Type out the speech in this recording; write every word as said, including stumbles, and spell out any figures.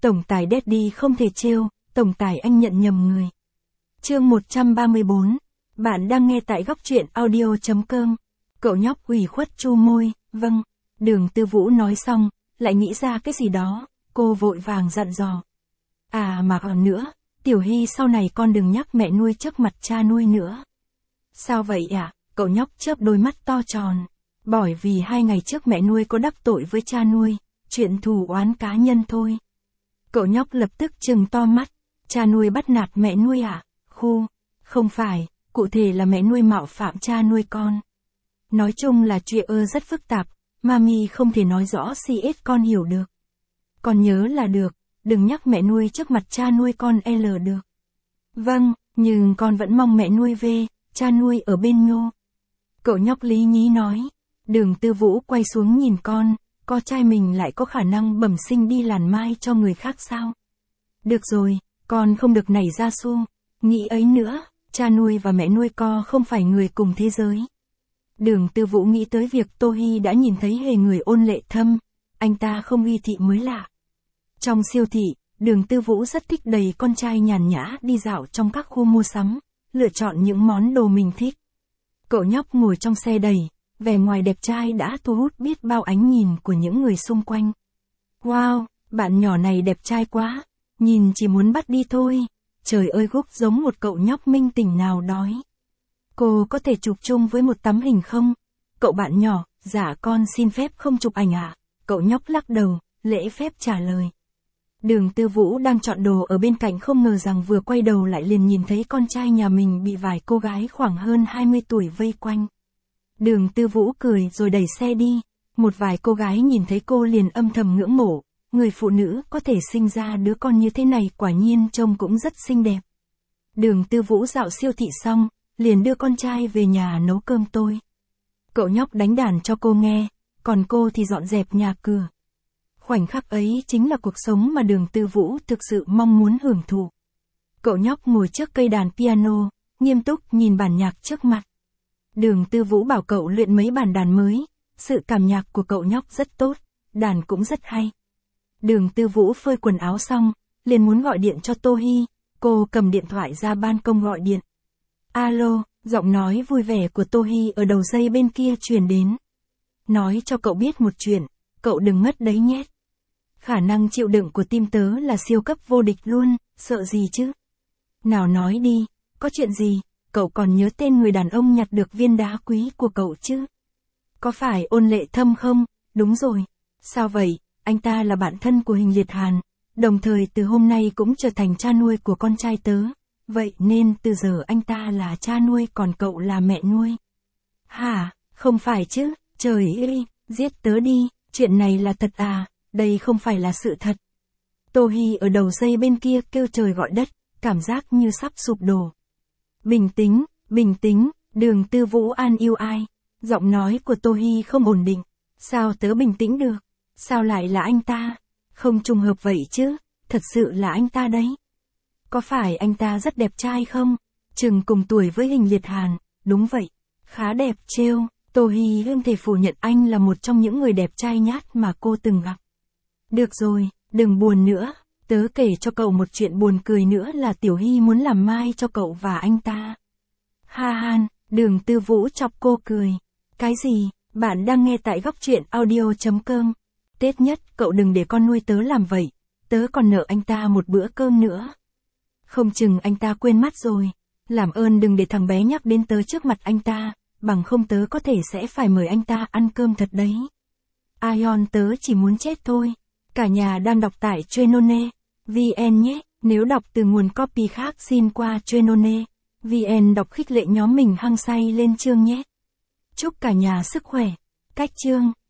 Tổng tài Daddy không thể trêu, tổng tài anh nhận nhầm người. Chương một trăm ba mươi bốn. Bạn đang nghe tại góc truyện audio.com. Cậu nhóc ủy khuất chu môi, vâng. Đường Tư Vũ nói xong, lại nghĩ ra cái gì đó, cô vội vàng dặn dò. À mà còn nữa, Tiểu Hy sau này con đừng nhắc mẹ nuôi trước mặt cha nuôi nữa. Sao vậy ạ? À? Cậu nhóc chớp đôi mắt to tròn. Bởi vì hai ngày trước mẹ nuôi có đắc tội với cha nuôi, chuyện thù oán cá nhân thôi. Cậu nhóc lập tức trừng to mắt. Cha nuôi bắt nạt mẹ nuôi à? Khu, không phải, cụ thể là mẹ nuôi mạo phạm cha nuôi con. Nói chung là chuyện ơ rất phức tạp, mami không thể nói rõ xê ét con hiểu được. Con nhớ là được, đừng nhắc mẹ nuôi trước mặt cha nuôi con L được. Vâng, nhưng con vẫn mong mẹ nuôi về, cha nuôi ở bên nhô. Cậu nhóc lý nhí nói. Đường Tư Vũ quay xuống nhìn con, con trai mình lại có khả năng bẩm sinh đi làn mai cho người khác sao? Được rồi, con không được nảy ra xu, nghĩ ấy nữa, cha nuôi và mẹ nuôi con không phải người cùng thế giới. Đường Tư Vũ nghĩ tới việc Tô Hy đã nhìn thấy hề người ôn lệ thâm, anh ta không uy thị mới lạ. Trong siêu thị, Đường Tư Vũ rất thích đầy con trai nhàn nhã đi dạo trong các khu mua sắm, lựa chọn những món đồ mình thích. Cậu nhóc ngồi trong xe đầy, vẻ ngoài đẹp trai đã thu hút biết bao ánh nhìn của những người xung quanh. Wow, bạn nhỏ này đẹp trai quá, nhìn chỉ muốn bắt đi thôi. Trời ơi Gúc giống một cậu nhóc minh tỉnh nào đói. Cô có thể chụp chung với một tấm hình không? Cậu bạn nhỏ, dạ con xin phép không chụp ảnh ạ. À? Cậu nhóc lắc đầu, lễ phép trả lời. Đường Tư Vũ đang chọn đồ ở bên cạnh không ngờ rằng vừa quay đầu lại liền nhìn thấy con trai nhà mình bị vài cô gái khoảng hơn hai mươi tuổi vây quanh. Đường Tư Vũ cười rồi đẩy xe đi, một vài cô gái nhìn thấy cô liền âm thầm ngưỡng mộ, người phụ nữ có thể sinh ra đứa con như thế này quả nhiên trông cũng rất xinh đẹp. Đường Tư Vũ dạo siêu thị xong, liền đưa con trai về nhà nấu cơm tôi. Cậu nhóc đánh đàn cho cô nghe, còn cô thì dọn dẹp nhà cửa. Khoảnh khắc ấy chính là cuộc sống mà Đường Tư Vũ thực sự mong muốn hưởng thụ. Cậu nhóc ngồi trước cây đàn piano, nghiêm túc nhìn bản nhạc trước mặt. Đường Tư Vũ bảo cậu luyện mấy bản đàn mới, sự cảm nhạc của cậu nhóc rất tốt, đàn cũng rất hay. Đường Tư Vũ phơi quần áo xong, liền muốn gọi điện cho Tô Hy, cô cầm điện thoại ra ban công gọi điện. Alo, giọng nói vui vẻ của Tô Hy ở đầu dây bên kia truyền đến. Nói cho cậu biết một chuyện, cậu đừng ngất đấy nhé. Khả năng chịu đựng của tim tớ là siêu cấp vô địch luôn, sợ gì chứ? Nào nói đi, có chuyện gì? Cậu còn nhớ tên người đàn ông nhặt được viên đá quý của cậu chứ? Có phải Ôn Lệ Thâm không? Đúng rồi. Sao vậy? Anh ta là bạn thân của Hình Liệt Hàn, đồng thời từ hôm nay cũng trở thành cha nuôi của con trai tớ. Vậy nên từ giờ anh ta là cha nuôi còn cậu là mẹ nuôi. Hả? Không phải chứ? Trời ơi, giết tớ đi, chuyện này là thật à? Đây không phải là sự thật. Tô Hy ở đầu dây bên kia kêu trời gọi đất, cảm giác như sắp sụp đổ. Bình tĩnh, bình tĩnh, Đường Tư Vũ an yêu ai. Giọng nói của Tô Hy không ổn định. Sao tớ bình tĩnh được? Sao lại là anh ta? Không trùng hợp vậy chứ, thật sự là anh ta đấy. Có phải anh ta rất đẹp trai không? Chừng cùng tuổi với Hình Liệt Hàn, đúng vậy. Khá đẹp trêu, Tô Hy không thể phủ nhận anh là một trong những người đẹp trai nhát mà cô từng gặp. Được rồi, đừng buồn nữa, tớ kể cho cậu một chuyện buồn cười nữa là Tiểu Hy muốn làm mai cho cậu và anh ta. Ha han, Đường Tư Vũ chọc cô cười. Cái gì, bạn đang nghe tại góc truyện audio.com. Tết nhất, cậu đừng để con nuôi tớ làm vậy, tớ còn nợ anh ta một bữa cơm nữa. Không chừng anh ta quên mất rồi, làm ơn đừng để thằng bé nhắc đến tớ trước mặt anh ta, bằng không tớ có thể sẽ phải mời anh ta ăn cơm thật đấy. Ion tớ chỉ muốn chết thôi. Cả nhà đang đọc tại Trenone vê en nhé, nếu đọc từ nguồn copy khác xin qua Trenone vê en đọc khích lệ nhóm mình hăng say lên chương nhé. Chúc cả nhà sức khỏe. Cách chương